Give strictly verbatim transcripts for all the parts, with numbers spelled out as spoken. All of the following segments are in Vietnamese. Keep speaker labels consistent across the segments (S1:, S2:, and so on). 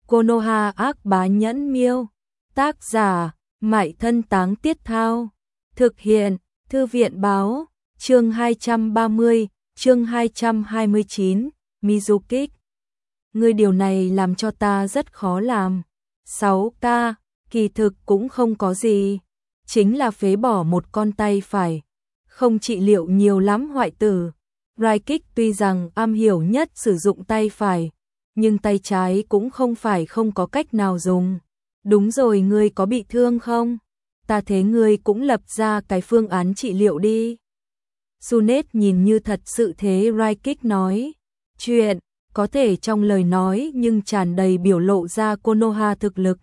S1: Konoha ác bá nhẫn miêu. Tác giả, Mại Thân Táng Tiết Thao. Thực hiện, Thư viện báo, chương hai trăm ba mươi, chương hai trăm hai mươi chín, Mizukik. Ngươi điều này làm cho ta rất khó làm. sáu K, kỳ thực cũng không có gì. Chính là phế bỏ một con tay phải. Không trị liệu nhiều lắm hoại tử. Raikik tuy rằng am hiểu nhất sử dụng tay phải, nhưng tay trái cũng không phải không có cách nào dùng. Đúng rồi, ngươi có bị thương không? Ta thế ngươi cũng lập ra cái phương án trị liệu đi. Sunet nhìn như thật sự thế Raikik nói. Chuyện, có thể trong lời nói nhưng tràn đầy biểu lộ ra Konoha thực lực.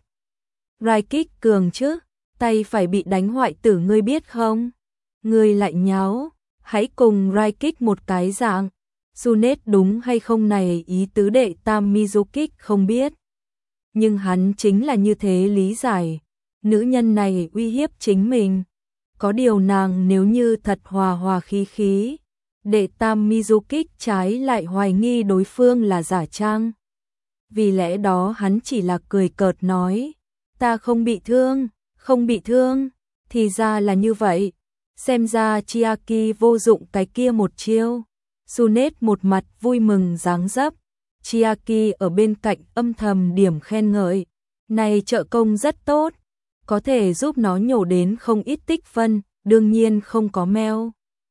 S1: Raikik cường chứ, tay phải bị đánh hoại tử ngươi biết không? Ngươi lại nháo, hãy cùng Raikik một cái dạng. Sunet đúng hay không này ý tứ đệ tam Mizukik không biết. Nhưng hắn chính là như thế lý giải. Nữ nhân này uy hiếp chính mình. Có điều nàng nếu như thật hòa hòa khí khí, đệ tam Mizukik trái lại hoài nghi đối phương là giả trang. Vì lẽ đó hắn chỉ là cười cợt nói, ta không bị thương, không bị thương, thì ra là như vậy. Xem ra Chiaki vô dụng cái kia một chiêu. Sunet một mặt vui mừng dáng dấp. Chiaki ở bên cạnh âm thầm điểm khen ngợi. Này trợ công rất tốt, có thể giúp nó nhổ đến không ít tích phân, đương nhiên không có meo.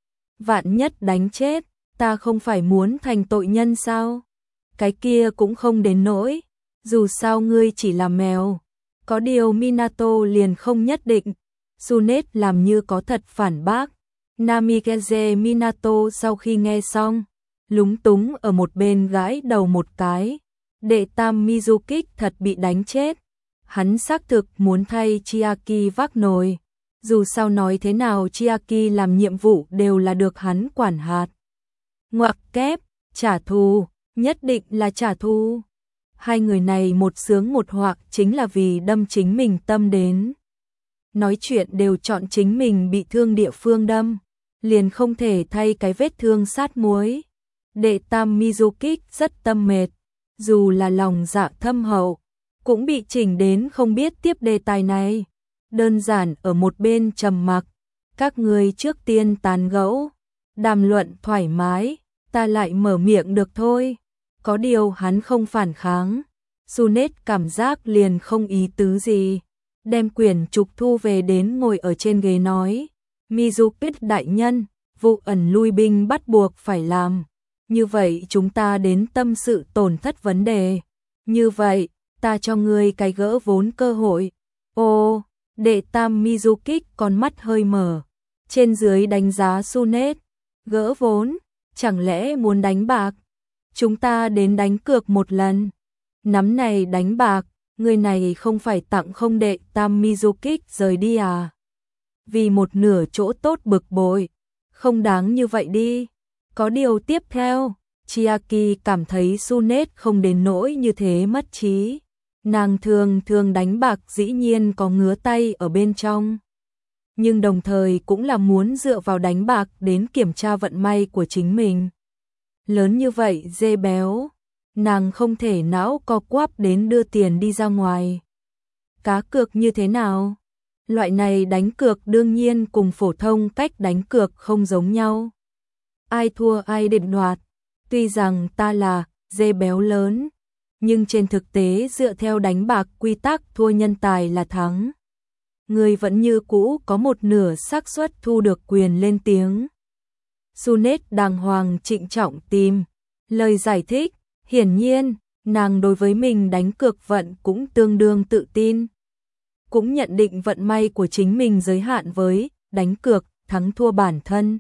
S1: Vạn nhất đánh chết, ta không phải muốn thành tội nhân sao? Cái kia cũng không đến nỗi, dù sao ngươi chỉ là mèo. Có điều Minato liền không nhất định. Sunet làm như có thật phản bác. Namikaze Minato sau khi nghe xong, lúng túng ở một bên gãi đầu một cái. Đệ tam Mizukik thật bị đánh chết. Hắn xác thực muốn thay Chiaki vác nồi. Dù sao nói thế nào Chiaki làm nhiệm vụ đều là được hắn quản hạt. Ngoặc kép, trả thù, nhất định là trả thù. Hai người này một sướng một hoạc chính là vì đâm chính mình tâm đến. Nói chuyện đều chọn chính mình bị thương địa phương đâm, liền không thể thay cái vết thương sát muối. Đệ tam Mizukik rất tâm mệt, dù là lòng dạ thâm hậu, cũng bị chỉnh đến không biết tiếp đề tài này. Đơn giản ở một bên trầm mặc, các người trước tiên tán gẫu, đàm luận thoải mái, ta lại mở miệng được thôi. Có điều hắn không phản kháng, Sunet cảm giác liền không ý tứ gì. Đem quyển trục thu về đến ngồi ở trên ghế nói, Mizukik đại nhân, vụ ẩn lui binh bắt buộc phải làm. Như vậy chúng ta đến tâm sự tổn thất vấn đề. Như vậy, ta cho ngươi cái gỡ vốn cơ hội. Ô, đệ tam Mizukik con mắt hơi mở. Trên dưới đánh giá Sunet. Gỡ vốn, chẳng lẽ muốn đánh bạc? Chúng ta đến đánh cược một lần. Nắm này đánh bạc. Người này không phải tặng không đệ tam Mizukik rời đi à? Vì một nửa chỗ tốt bực bội, không đáng như vậy đi. Có điều tiếp theo, Chiaki cảm thấy Sunet không đến nỗi như thế mất trí. Nàng thường thường đánh bạc dĩ nhiên có ngứa tay ở bên trong. Nhưng đồng thời cũng là muốn dựa vào đánh bạc đến kiểm tra vận may của chính mình. Lớn như vậy dê béo. Nàng không thể não co quắp đến đưa tiền đi ra ngoài. Cá cược như thế nào? Loại này đánh cược đương nhiên cùng phổ thông cách đánh cược không giống nhau. Ai thua ai định đoạt. Tuy rằng ta là dê béo lớn, nhưng trên thực tế dựa theo đánh bạc quy tắc thua nhân tài là thắng. Người vẫn như cũ có một nửa xác suất thu được quyền lên tiếng. Sunet đàng hoàng trịnh trọng tìm lời giải thích. Hiển nhiên, nàng đối với mình đánh cược vận cũng tương đương tự tin. Cũng nhận định vận may của chính mình giới hạn với đánh cược, thắng thua bản thân.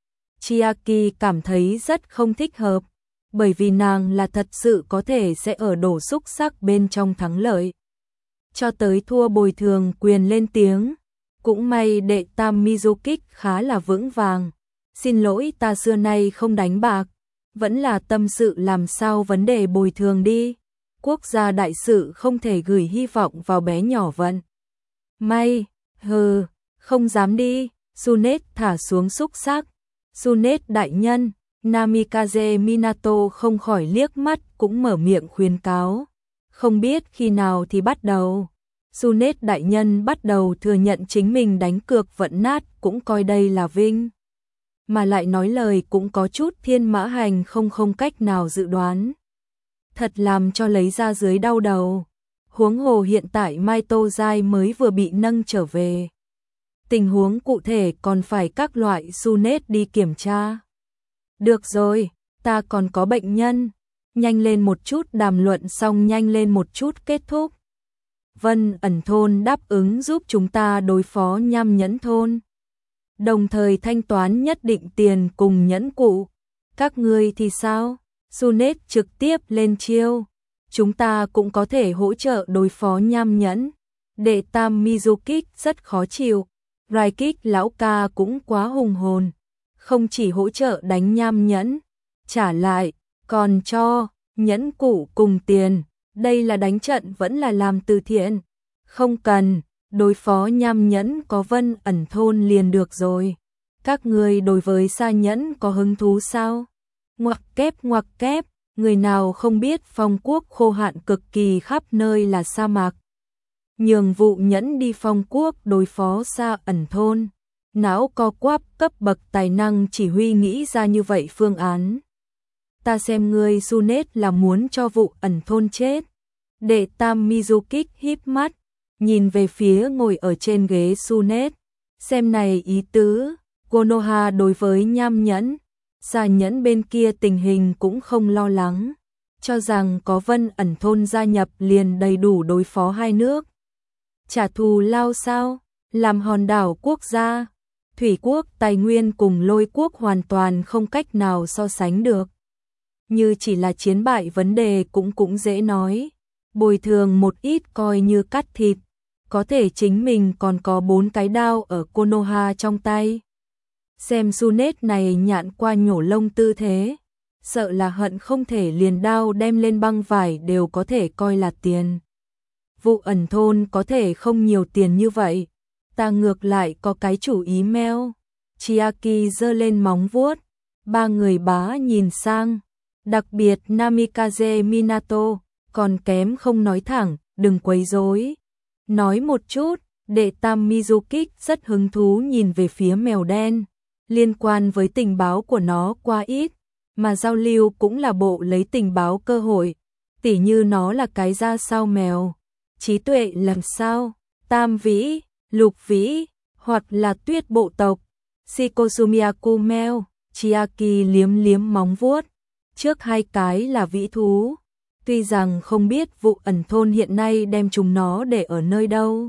S1: Chiaki cảm thấy rất không thích hợp, bởi vì nàng là thật sự có thể sẽ ở đổ xúc sắc bên trong thắng lợi. Cho tới thua bồi thường quyền lên tiếng, cũng may đệ tam Mizukik khá là vững vàng. Xin lỗi, ta xưa nay không đánh bạc. Vẫn là tâm sự làm sao vấn đề bồi thường đi. Quốc gia đại sự không thể gửi hy vọng vào bé nhỏ vận. May, hừ, không dám đi. Sunet thả xuống xúc sắc. Sunet đại nhân, Namikaze Minato không khỏi liếc mắt cũng mở miệng khuyên cáo. Không biết khi nào thì bắt đầu. Sunet đại nhân bắt đầu thừa nhận chính mình đánh cược vận nát, cũng coi đây là vinh. Mà lại nói lời cũng có chút thiên mã hành không không cách nào dự đoán. Thật làm cho lấy ra dưới đau đầu. Huống hồ hiện tại Mai Tô Giai mới vừa bị nâng trở về. Tình huống cụ thể còn phải các loại Sunet đi kiểm tra. Được rồi, ta còn có bệnh nhân. Nhanh lên một chút, đàm luận xong nhanh lên một chút kết thúc. Vân Ẩn Thôn đáp ứng giúp chúng ta đối phó Nham Nhẫn Thôn. Đồng thời thanh toán nhất định tiền cùng nhẫn cụ. Các ngươi thì sao? Sunet trực tiếp lên chiêu. Chúng ta cũng có thể hỗ trợ đối phó Nham Nhẫn. Đệ tam Mizukik rất khó chịu. Raikik lão ca cũng quá hùng hồn. Không chỉ hỗ trợ đánh Nham Nhẫn, trả lại, còn cho nhẫn cụ cùng tiền. Đây là đánh trận vẫn là làm từ thiện. Không cần, đối phó Nham Nhẫn có Vân Ẩn Thôn liền được rồi. Các người đối với Sa Nhẫn có hứng thú sao? Ngoặc kép ngoặc kép, người nào không biết Phong Quốc khô hạn cực kỳ, khắp nơi là sa mạc. Nhường Vụ Nhẫn đi Phong Quốc đối phó Sa Ẩn Thôn. Não co quắp, cấp bậc tài năng chỉ huy nghĩ ra như vậy phương án. Ta xem ngươi Sunet là muốn cho Vụ Ẩn Thôn chết. Đệ tam Mizukik híp mắt, nhìn về phía ngồi ở trên ghế Sunet. Xem này ý tứ, Konoha đối với Nham Nhẫn, Sa Nhẫn bên kia tình hình cũng không lo lắng. Cho rằng có Vân Ẩn Thôn gia nhập liền đầy đủ đối phó hai nước. Trả thù lao sao? Làm hòn đảo quốc gia. Thủy quốc tài nguyên cùng Lôi quốc hoàn toàn không cách nào so sánh được. Như chỉ là chiến bại vấn đề cũng cũng dễ nói. Bồi thường một ít coi như cắt thịt. Có thể chính mình còn có bốn cái đao ở Konoha trong tay. Xem Sunet này nhạn qua nhổ lông tư thế. Sợ là hận không thể liền đao đem lên băng vải đều có thể coi là tiền. Vụ Ẩn Thôn có thể không nhiều tiền như vậy. Ta ngược lại có cái chủ ý meo. Chiaki giơ lên móng vuốt. Ba người bá nhìn sang. Đặc biệt Namikaze Minato. Còn kém không nói thẳng, đừng quấy rối. Nói một chút, đệ tam Mizukik rất hứng thú nhìn về phía mèo đen. Liên quan với tình báo của nó quá ít, mà giao lưu cũng là bộ lấy tình báo cơ hội. Tỉ như nó là cái ra sao mèo. Trí tuệ làm sao, tam vĩ, lục vĩ, hoặc là tuyết bộ tộc. Shikosumiyaku mèo, Chiaki liếm liếm móng vuốt. Trước hai cái là vĩ thú. Tuy rằng không biết Vụ Ẩn Thôn hiện nay đem chúng nó để ở nơi đâu.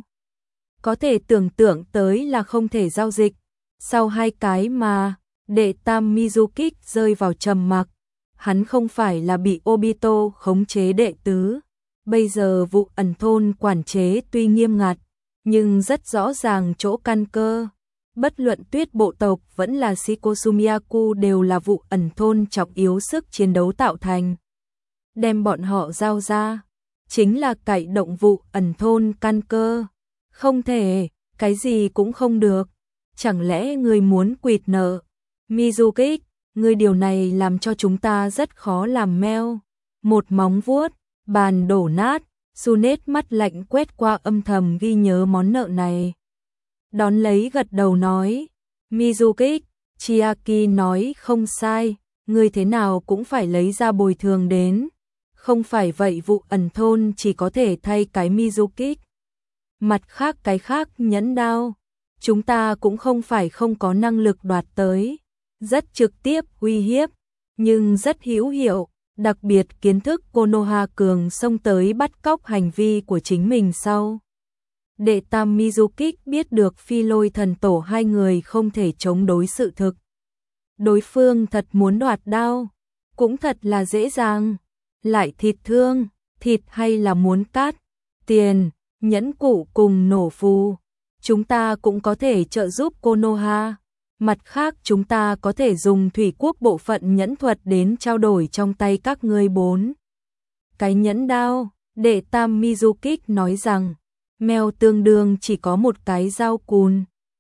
S1: Có thể tưởng tượng tới là không thể giao dịch. Sau hai cái mà, đệ tam Mizukik rơi vào trầm mặc. Hắn không phải là bị Obito khống chế đệ tứ. Bây giờ Vụ Ẩn Thôn quản chế tuy nghiêm ngặt, nhưng rất rõ ràng chỗ căn cơ. Bất luận tuyết bộ tộc vẫn là Shikosumiyaku đều là Vụ Ẩn Thôn trọng yếu sức chiến đấu tạo thành. Đem bọn họ giao ra, chính là cải động Vụ Ẩn Thôn căn cơ. Không thể, cái gì cũng không được. Chẳng lẽ người muốn quỵt nợ? Mizukik, người điều này làm cho chúng ta rất khó làm meo. Một móng vuốt, bàn đổ nát, Sunet mắt lạnh quét qua âm thầm ghi nhớ món nợ này. Đón lấy gật đầu nói, Mizukik, Chiaki nói không sai, người thế nào cũng phải lấy ra bồi thường đến. Không phải vậy Vụ Ẩn Thôn chỉ có thể thay cái Mizukik. Mặt khác cái khác nhẫn đao. Chúng ta cũng không phải không có năng lực đoạt tới. Rất trực tiếp uy hiếp, nhưng rất hữu hiệu. Đặc biệt kiến thức Konoha cường xông tới bắt cóc hành vi của chính mình sau. Đệ tam Mizukik biết được Phi Lôi Thần Tổ hai người không thể chống đối sự thực. Đối phương thật muốn đoạt đao, cũng thật là dễ dàng. Lại thịt thương, thịt hay là muốn cát, tiền, nhẫn cụ cùng nổ phù. Chúng ta cũng có thể trợ giúp Konoha. Mặt khác chúng ta có thể dùng thủy quốc bộ phận nhẫn thuật đến trao đổi trong tay các ngươi bốn. Cái nhẫn đao, đệ tam Mizukik nói rằng, mèo tương đương chỉ có một cái dao cùn.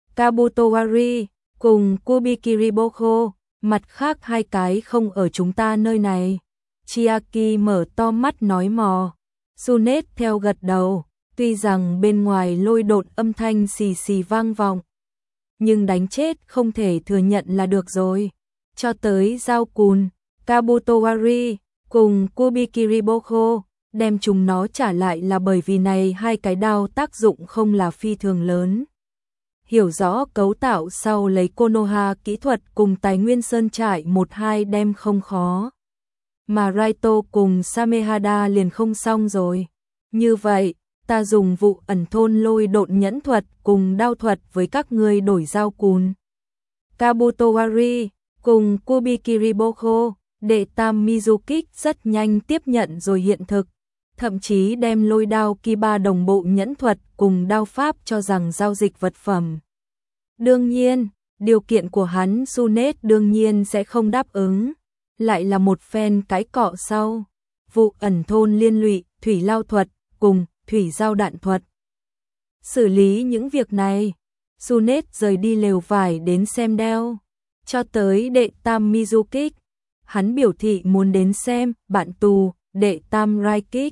S1: Kabutowari cùng Kubikiriboko, mặt khác hai cái không ở chúng ta nơi này. Chiaki mở to mắt nói mò. Sunet theo gật đầu, tuy rằng bên ngoài lôi độn âm thanh xì xì vang vọng, nhưng đánh chết không thể thừa nhận là được rồi. Cho tới Dao Cùn, Kabutowari cùng Kubikiriboko, đem chúng nó trả lại là bởi vì này hai cái đao tác dụng không là phi thường lớn. Hiểu rõ cấu tạo sau lấy Konoha kỹ thuật cùng tài nguyên sơn trại một hai đem không khó. Mà Raito cùng Samehada liền không xong rồi. Như vậy, ta dùng vụ ẩn thôn lôi độn nhẫn thuật cùng đao thuật với các ngươi đổi Dao Cùn, Kabutowari cùng Kubikiriboko. Đệ tam Mizukik rất nhanh tiếp nhận rồi hiện thực, thậm chí đem lôi đao Kiba đồng bộ nhẫn thuật cùng đao pháp cho rằng giao dịch vật phẩm. Đương nhiên, điều kiện của hắn Sunet đương nhiên sẽ không đáp ứng, lại là một phen cái cọ sau. Vụ ẩn thôn liên lụy, thủy lao thuật cùng thủy giao đạn thuật. Xử lý những việc này, Sunet rời đi lều vải đến xem đeo, cho tới đệ tam Mizukik. Hắn biểu thị muốn đến xem bạn tù, đệ tam Raikik.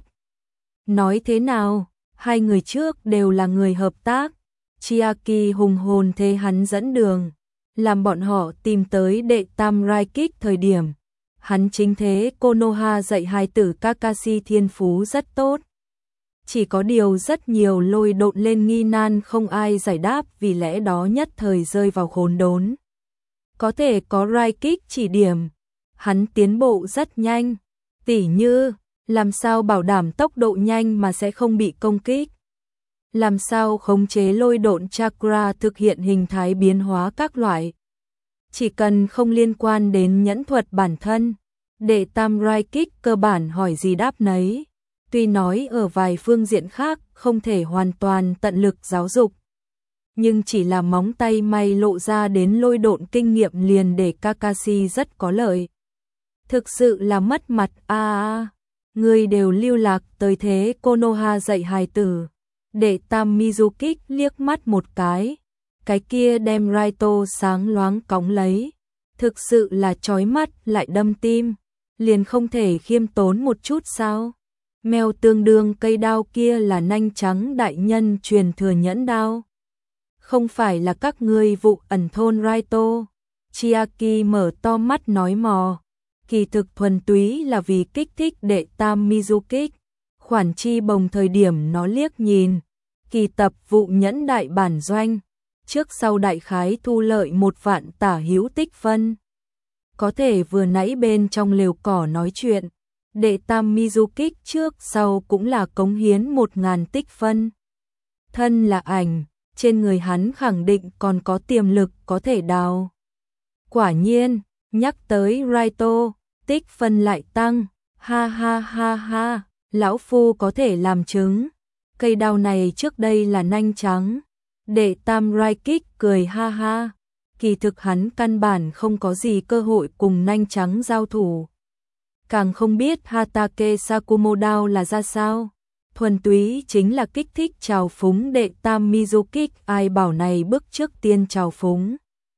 S1: Nói thế nào, hai người trước đều là người hợp tác. Chiaki hùng hồn thế hắn dẫn đường, làm bọn họ tìm tới đệ tam Raikik thời điểm. Hắn chính thế Konoha dạy hài tử Kakashi thiên phú rất tốt. Chỉ có điều rất nhiều lôi độn lên nghi nan không ai giải đáp, vì lẽ đó nhất thời rơi vào khốn đốn. Có thể có Raikik chỉ điểm, hắn tiến bộ rất nhanh, tỉ như làm sao bảo đảm tốc độ nhanh mà sẽ không bị công kích, làm sao khống chế lôi độn chakra thực hiện hình thái biến hóa các loại. Chỉ cần không liên quan đến nhẫn thuật bản thân, đệ tam Raikik cơ bản hỏi gì đáp nấy. Tuy nói ở vài phương diện khác không thể hoàn toàn tận lực giáo dục, nhưng chỉ là móng tay may lộ ra đến lôi độn kinh nghiệm liền để Kakashi rất có lợi. Thực sự là mất mặt a à, người đều lưu lạc tới thế Konoha dạy hài tử. Đệ tam Mizukik liếc mắt một cái, cái kia đem Raito sáng loáng cõng lấy, thực sự là chói mắt lại đâm tim, liền không thể khiêm tốn một chút sao? Mèo tương đương cây đao kia là nanh trắng đại nhân truyền thừa nhẫn đao, không phải là các ngươi vụ ẩn thôn Raito. Chiaki mở to mắt nói mò, kỳ thực thuần túy là vì kích thích đệ tam Mizukik. Khoản chi bồng thời điểm nó liếc nhìn kỳ tập vụ nhẫn đại bản doanh, trước sau đại khái thu lợi một vạn tả hữu tích phân. Có thể vừa nãy bên trong lều cỏ nói chuyện, đệ tam Mizukik trước sau cũng là cống hiến một ngàn tích phân. Thân là ảnh, trên người hắn khẳng định còn có tiềm lực có thể đào. Quả nhiên, nhắc tới Raito, tích phân lại tăng, ha ha ha ha, lão phu có thể làm chứng. Cây đao này trước đây là nanh trắng. Đệ tam Raikik cười ha ha, kỳ thực hắn căn bản không có gì cơ hội cùng nanh trắng giao thủ. Càng không biết Hatake Sakumo đao là ra sao. Thuần túy chính là kích thích trào phúng đệ tam Mizukik, ai bảo này bước trước tiên trào phúng.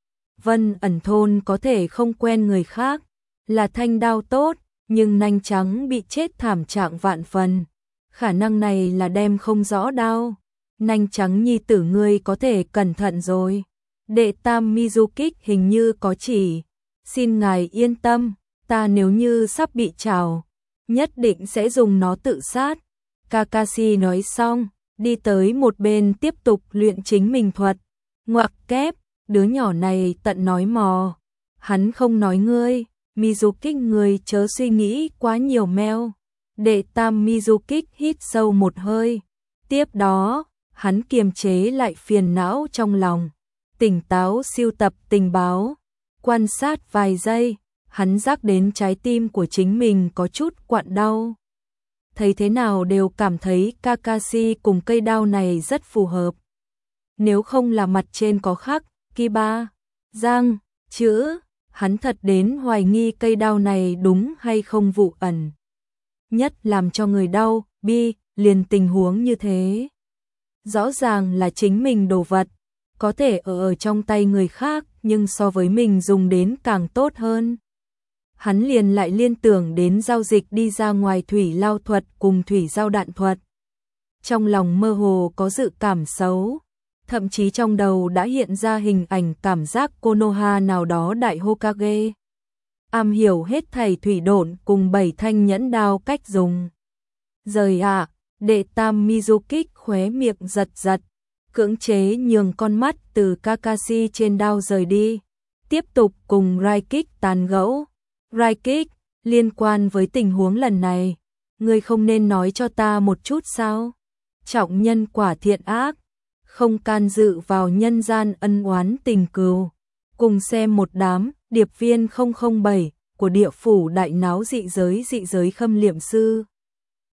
S1: Vân ẩn thôn có thể không quen người khác, là thanh đao tốt, nhưng nanh trắng bị chết thảm trạng vạn phần. Khả năng này là đem không rõ đao. Nanh trắng nhi tử ngươi có thể cẩn thận rồi. Đệ tam Mizukik hình như có chỉ. Xin ngài yên tâm, ta nếu như sắp bị trào, nhất định sẽ dùng nó tự sát. Kakashi nói xong, đi tới một bên tiếp tục luyện chính mình thuật. Ngoặc kép, đứa nhỏ này tận nói mò. Hắn không nói ngươi, Mizukik ngươi chớ suy nghĩ quá nhiều meo. Đệ tam Mizukik hít sâu một hơi. Tiếp đó, hắn kiềm chế lại phiền não trong lòng. Tỉnh táo siêu tập tình báo. Quan sát vài giây, hắn giác đến trái tim của chính mình có chút quặn đau. Thấy thế nào đều cảm thấy Kakashi cùng cây đao này rất phù hợp. Nếu không là mặt trên có khắc Kiba, Giang, chữ, hắn thật đến hoài nghi cây đao này đúng hay không vụ ẩn. Nhất làm cho người đau, bi, liền tình huống như thế. Rõ ràng là chính mình đồ vật, có thể ở, ở trong tay người khác, nhưng so với mình dùng đến càng tốt hơn. hắn liền lại liên tưởng đến giao dịch đi ra ngoài thủy lao thuật cùng thủy giao đạn thuật. Trong lòng mơ hồ có dự cảm xấu, thậm chí trong đầu đã hiện ra hình ảnh cảm giác Konoha nào đó đại Hokage. Am hiểu hết thảy thủy độn cùng bảy thanh nhẫn đao cách dùng. Rời ạ, à, đệ tam Mizukik khóe miệng giật giật, cưỡng chế nhường con mắt từ Kakashi trên đao rời đi, tiếp tục cùng Raikik tán gẫu. Raikik, liên quan với tình huống lần này, ngươi không nên nói cho ta một chút sao? Trọng nhân quả thiện ác, không can dự vào nhân gian ân oán tình cừu. Cùng xem một đám điệp viên không không bảy của địa phủ đại náo dị giới dị giới khâm liệm sư.